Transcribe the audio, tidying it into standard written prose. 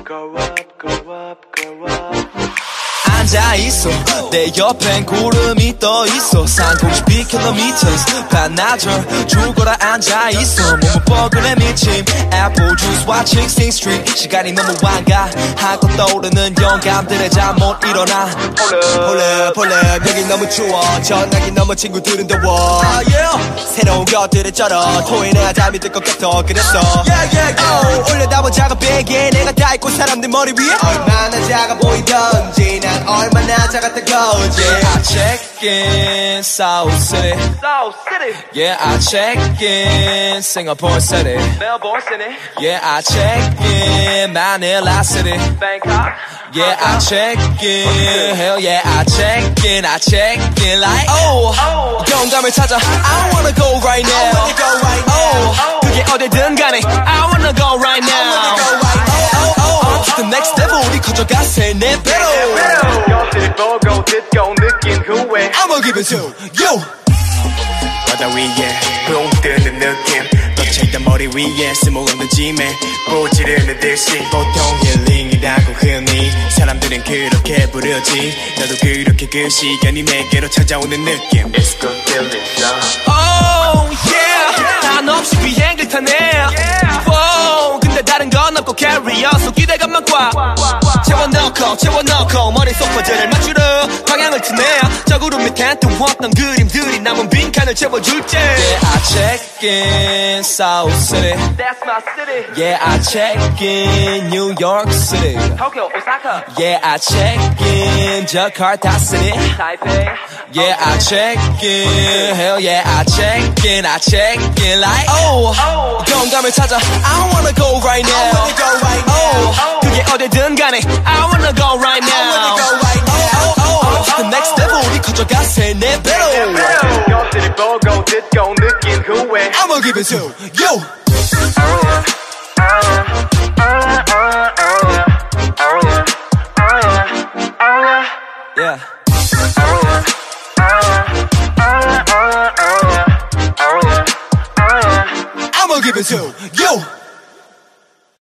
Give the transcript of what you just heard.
앉아있어 내 옆엔 구름이 떠있어 392km 반나절 죽어라 앉아있어 몸은 뻐근해 미침 Apple juice와 16th Street 시간이 너무 완가하고 떠오르는 영감들의 잠 못 일어나 폴렙 여기 너무 추워 전화기 너무 친구들은 더워 새로운 것들에 쩔어 토해내야 잠이 들 것 같아 그랬어 올려다보자가 베개 내가 다 있고 사람들 머리 위에 얼마나 작아 보이던지 난 얼마나 작았던 거지 I check in South City Yeah I check in Singapore City Melbourne City Yeah I check in Manila City Bangkok Yeah I check in Hell yeah I check in like 영감을 찾아 I wanna go right now 그게 어디든 간에 I wanna go right now On to the next level 우리 커져가 세 네 배로 것들을 보고 듣고 느낀 후에 I'ma give it to you 바다 위에 붕 뜨는 느낌 덧쳐있던 머리 위에 스모없는 짐에 부지르는 듯이 보통 힐링이라고 흔히 사람들은 그렇게 부르지 나도 그렇게 그 시간이 내게로 찾아오는 느낌 It's good feeling Oh yeah 한없이 비행기를 타네 Wow 근데 다른 건 없고 carry on so 기대감만 꽉 채워넣고 머릿속 퍼즐을 맞추러 방향을 트네 저 구름 밑엔 뚱었던 그림들이 남은 빈칸을 채워줄게 Yeah I check in South City That's my city Yeah I check in New York City Tokyo, Osaka Yeah I check in Jakarta City Taipei Yeah I check in Hell yeah I check in like 영감을 찾아 I wanna go right now 그게 어디든 간에 I wanna go right now On to the next level 우리 커져가 세 네 배로 것들을 보고 듣고 느낀 후에 I'ma give it to you Yeah I'ma give it to you